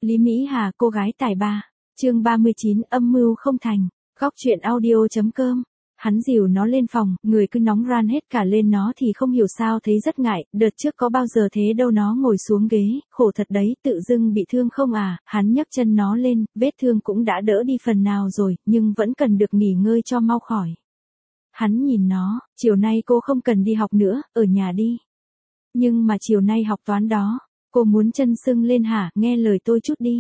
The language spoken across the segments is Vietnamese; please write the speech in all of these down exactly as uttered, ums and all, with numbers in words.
Lý Mỹ Hà, cô gái tài ba. Chương ba mươi chín, âm mưu không thành. Góc truyện audio.com. Hắn dìu nó lên phòng, người cứ nóng ran hết cả lên nó thì không hiểu sao thấy rất ngại, đợt trước có bao giờ thế đâu. Nó ngồi xuống ghế, khổ thật đấy, tự dưng bị thương không à. Hắn nhấc chân nó lên, vết thương cũng đã đỡ đi phần nào rồi, nhưng vẫn cần được nghỉ ngơi cho mau khỏi. Hắn nhìn nó, chiều nay cô không cần đi học nữa, ở nhà đi. Nhưng mà chiều nay học toán đó, cô muốn chân sưng lên hả, nghe lời tôi chút đi.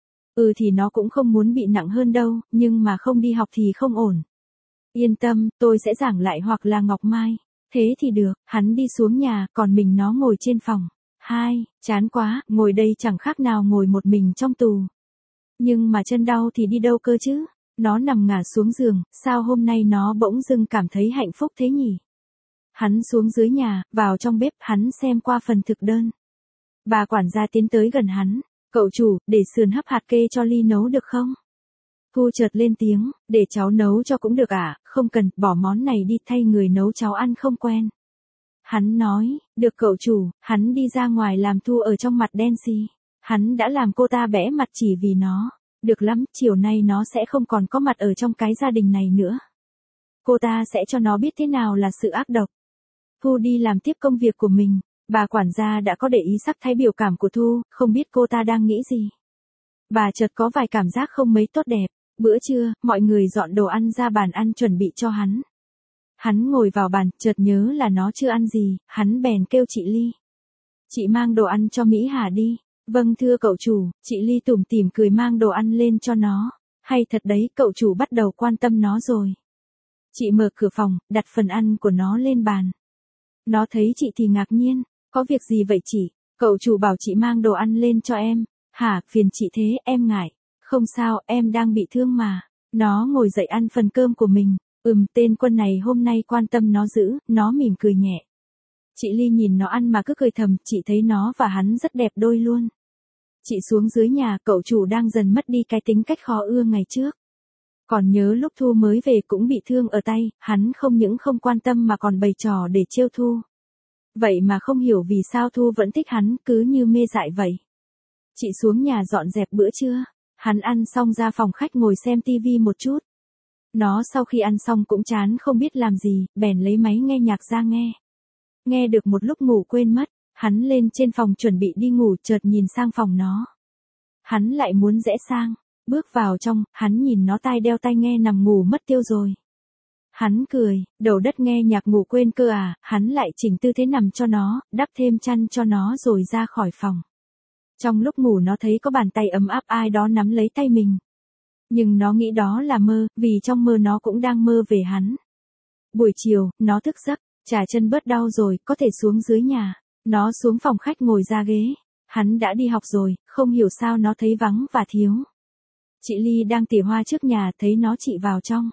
Ừ thì nó cũng không muốn bị nặng hơn đâu, nhưng mà không đi học thì không ổn. Yên tâm, tôi sẽ giảng lại hoặc là Ngọc Mai. Thế thì được, hắn đi xuống nhà, còn mình nó ngồi trên phòng. Hai, chán quá, ngồi đây chẳng khác nào ngồi một mình trong tù. Nhưng mà chân đau thì đi đâu cơ chứ? Nó nằm ngả xuống giường, sao hôm nay nó bỗng dưng cảm thấy hạnh phúc thế nhỉ? Hắn xuống dưới nhà, vào trong bếp, hắn xem qua phần thực đơn. Bà quản gia tiến tới gần hắn. Cậu chủ, để sườn hấp hạt kê cho Ly nấu được không? Thu chợt lên tiếng, để cháu nấu cho cũng được à, không cần, bỏ món này đi, thay người nấu cháu ăn không quen. Hắn nói, được cậu chủ. Hắn đi ra ngoài làm Thu ở trong mặt đen xì. Hắn đã làm cô ta bẽ mặt chỉ vì nó. Được lắm, chiều nay nó sẽ không còn có mặt ở trong cái gia đình này nữa. Cô ta sẽ cho nó biết thế nào là sự ác độc. Thu đi làm tiếp công việc của mình. Bà quản gia đã có để ý sắc thái biểu cảm của Thu, không biết cô ta đang nghĩ gì. Bà chợt có vài cảm giác không mấy tốt đẹp. Bữa trưa, mọi người dọn đồ ăn ra bàn ăn chuẩn bị cho hắn. Hắn ngồi vào bàn, chợt nhớ là nó chưa ăn gì, hắn bèn kêu chị Ly. Chị mang đồ ăn cho Mỹ Hà đi. Vâng thưa cậu chủ, chị Ly tủm tỉm cười mang đồ ăn lên cho nó. Hay thật đấy, cậu chủ bắt đầu quan tâm nó rồi. Chị mở cửa phòng, đặt phần ăn của nó lên bàn. Nó thấy chị thì ngạc nhiên. Có việc gì vậy chị? Cậu chủ bảo chị mang đồ ăn lên cho em. Hả, phiền chị thế, em ngại. Không sao, em đang bị thương mà. Nó ngồi dậy ăn phần cơm của mình. Ừm, tên quân này hôm nay quan tâm nó dữ, nó mỉm cười nhẹ. Chị Ly nhìn nó ăn mà cứ cười thầm, chị thấy nó và hắn rất đẹp đôi luôn. Chị xuống dưới nhà, cậu chủ đang dần mất đi cái tính cách khó ưa ngày trước. Còn nhớ lúc Thu mới về cũng bị thương ở tay, hắn không những không quan tâm mà còn bày trò để trêu Thu. Vậy mà không hiểu vì sao Thu vẫn thích hắn, cứ như mê dại vậy. Chị xuống nhà dọn dẹp bữa trưa. Hắn ăn xong ra phòng khách ngồi xem tivi một chút. Nó sau khi ăn xong cũng chán không biết làm gì, bèn lấy máy nghe nhạc ra nghe. Nghe được một lúc ngủ quên mất, hắn lên trên phòng chuẩn bị đi ngủ, chợt nhìn sang phòng nó. Hắn lại muốn rẽ sang, bước vào trong, hắn nhìn nó tai đeo tai nghe nằm ngủ mất tiêu rồi. Hắn cười, đầu đất nghe nhạc ngủ quên cơ à, hắn lại chỉnh tư thế nằm cho nó, đắp thêm chăn cho nó rồi ra khỏi phòng. Trong lúc ngủ nó thấy có bàn tay ấm áp ai đó nắm lấy tay mình. Nhưng nó nghĩ đó là mơ, vì trong mơ nó cũng đang mơ về hắn. Buổi chiều, nó thức giấc, chà chân bớt đau rồi, có thể xuống dưới nhà. Nó xuống phòng khách ngồi ra ghế. Hắn đã đi học rồi, không hiểu sao nó thấy vắng và thiếu. Chị Ly đang tỉa hoa trước nhà, thấy nó chị vào trong.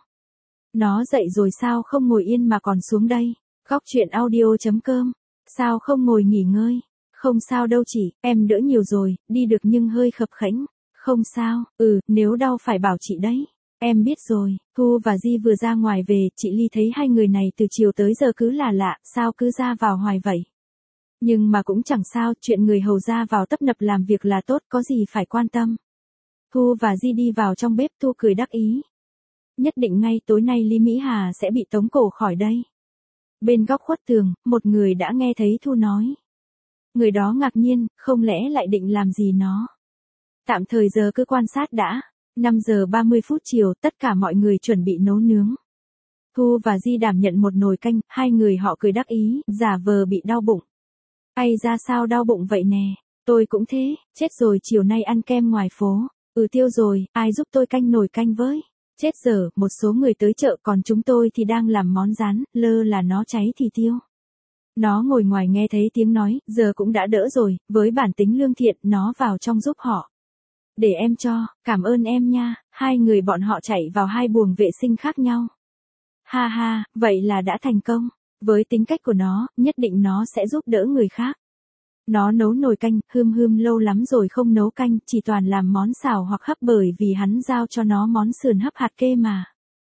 Nó dậy rồi sao không ngồi yên mà còn xuống đây? Góc truyện audio.com. Sao không ngồi nghỉ ngơi? Không sao đâu chị, em đỡ nhiều rồi, đi được nhưng hơi khập khẽnh. Không sao, ừ, nếu đau phải bảo chị đấy. Em biết rồi. Thu và Di vừa ra ngoài về, chị Ly thấy hai người này từ chiều tới giờ cứ là lạ, sao cứ ra vào hoài vậy? Nhưng mà cũng chẳng sao, chuyện người hầu ra vào tấp nập làm việc là tốt, có gì phải quan tâm. Thu và Di đi vào trong bếp, Thu cười đắc ý. Nhất định ngay tối nay Lý Mỹ Hà sẽ bị tống cổ khỏi đây. Bên góc khuất tường, một người đã nghe thấy Thu nói. Người đó ngạc nhiên, không lẽ lại định làm gì nó? Tạm thời giờ cứ quan sát đã. năm giờ ba mươi phút chiều, tất cả mọi người chuẩn bị nấu nướng. Thu và Di đảm nhận một nồi canh, hai người họ cười đắc ý, giả vờ bị đau bụng. Ai ra sao đau bụng vậy nè? Tôi cũng thế, chết rồi, chiều nay ăn kem ngoài phố. Ừ tiêu rồi, ai giúp tôi canh nồi canh với? Chết giờ, một số người tới chợ còn chúng tôi thì đang làm món rán, lơ là nó cháy thì tiêu. Nó ngồi ngoài nghe thấy tiếng nói, giờ cũng đã đỡ rồi, với bản tính lương thiện, nó vào trong giúp họ. Để em cho, cảm ơn em nha. Hai người bọn họ chạy vào hai buồng vệ sinh khác nhau. Ha ha, vậy là đã thành công. Với tính cách của nó, nhất định nó sẽ giúp đỡ người khác. Nó nấu nồi canh, hươm hươm lâu lắm rồi không nấu canh, chỉ toàn làm món xào hoặc hấp bởi vì hắn giao cho nó món sườn hấp hạt kê mà.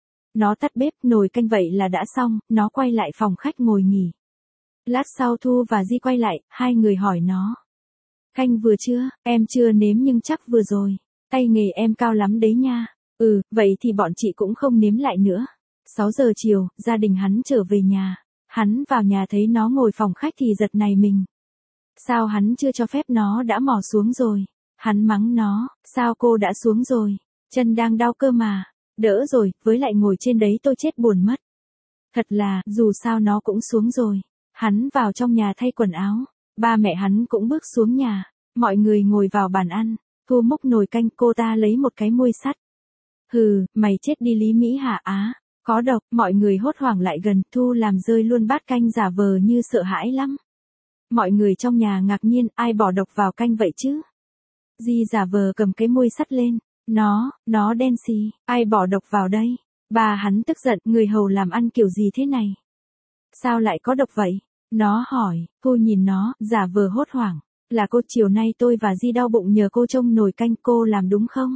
Nó tắt bếp, nồi canh vậy là đã xong, nó quay lại phòng khách ngồi nghỉ. Lát sau Thu và Di quay lại, hai người hỏi nó. Canh vừa chưa, em chưa nếm nhưng chắc vừa rồi. Tay nghề em cao lắm đấy nha. Ừ, vậy thì bọn chị cũng không nếm lại nữa. sáu giờ chiều, gia đình hắn trở về nhà. Hắn vào nhà thấy nó ngồi phòng khách thì giật nảy mình. Sao hắn chưa cho phép nó đã mò xuống rồi? Hắn mắng nó, sao cô đã xuống rồi? Chân đang đau cơ mà. Đỡ rồi, với lại ngồi trên đấy tôi chết buồn mất. Thật là, dù sao nó cũng xuống rồi. Hắn vào trong nhà thay quần áo. Ba mẹ hắn cũng bước xuống nhà. Mọi người ngồi vào bàn ăn. Thu múc nồi canh, cô ta lấy một cái muôi sắt. Hừ, mày chết đi Lý Mỹ hả á? Có độc, mọi người hốt hoảng lại gần, Thu làm rơi luôn bát canh giả vờ như sợ hãi lắm. Mọi người trong nhà ngạc nhiên, ai bỏ độc vào canh vậy chứ? Di giả vờ cầm cái muôi sắt lên. Nó, nó đen xì, ai bỏ độc vào đây? Bà hắn tức giận, người hầu làm ăn kiểu gì thế này? Sao lại có độc vậy? Nó hỏi, cô nhìn nó, giả vờ hốt hoảng. Là cô, chiều nay tôi và Di đau bụng nhờ cô trông nồi canh, cô làm đúng không?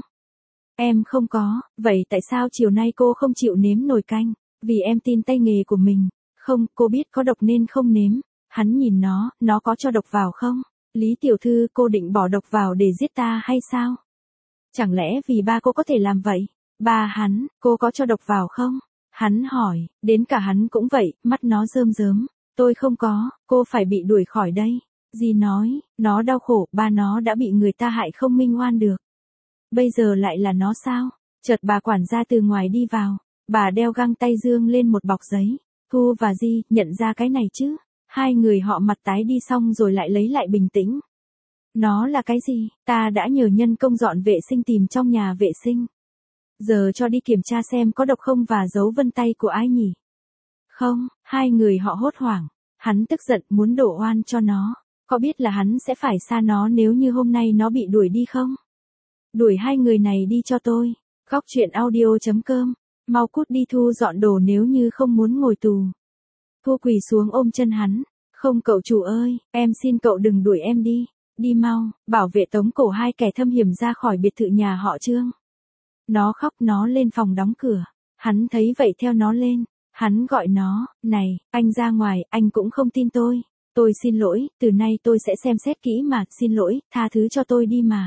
Em không có, vậy tại sao chiều nay cô không chịu nếm nồi canh? Vì em tin tay nghề của mình. Không, cô biết có độc nên không nếm. Hắn nhìn nó, nó có cho độc vào không? Lý tiểu thư, cô định bỏ độc vào để giết ta hay sao? Chẳng lẽ vì ba cô có thể làm vậy? Ba hắn, cô có cho độc vào không? Hắn hỏi, đến cả hắn cũng vậy, mắt nó rơm rớm. Tôi không có, cô phải bị đuổi khỏi đây. Di nói, nó đau khổ, ba nó đã bị người ta hại không minh oan được. Bây giờ lại là nó sao? Chợt bà quản gia từ ngoài đi vào. Bà đeo găng tay dương lên một bọc giấy. Thu và Di nhận ra cái này chứ? Hai người họ mặt tái đi xong rồi lại lấy lại bình tĩnh. Nó là cái gì? Ta đã nhờ nhân công dọn vệ sinh tìm trong nhà vệ sinh. Giờ cho đi kiểm tra xem có độc không và dấu vân tay của ai nhỉ? Không, hai người họ hốt hoảng. Hắn tức giận muốn đổ oan cho nó. Có biết là hắn sẽ phải xa nó nếu như hôm nay nó bị đuổi đi không? Đuổi hai người này đi cho tôi. Góc truyện audio chấm com. Mau cút đi Thu dọn đồ nếu như không muốn ngồi tù. Thu quỳ xuống ôm chân hắn. Không cậu chủ ơi, em xin cậu đừng đuổi em đi. Đi mau, bảo vệ tống cổ hai kẻ thâm hiểm ra khỏi biệt thự nhà họ Trương. Nó khóc, nó lên phòng đóng cửa. Hắn thấy vậy theo nó lên. Hắn gọi nó, này, anh ra ngoài, anh cũng không tin tôi. Tôi xin lỗi, từ nay tôi sẽ xem xét kỹ mà, xin lỗi, tha thứ cho tôi đi mà.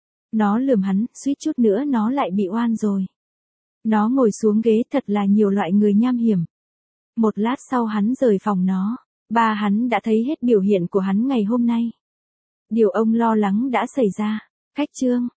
Nó lườm hắn, suýt chút nữa nó lại bị oan rồi. Nó ngồi xuống ghế, thật là nhiều loại người nham hiểm. Một lát sau hắn rời phòng nó. Ba hắn đã thấy hết biểu hiện của hắn ngày hôm nay. Điều ông lo lắng đã xảy ra. Cách Trương.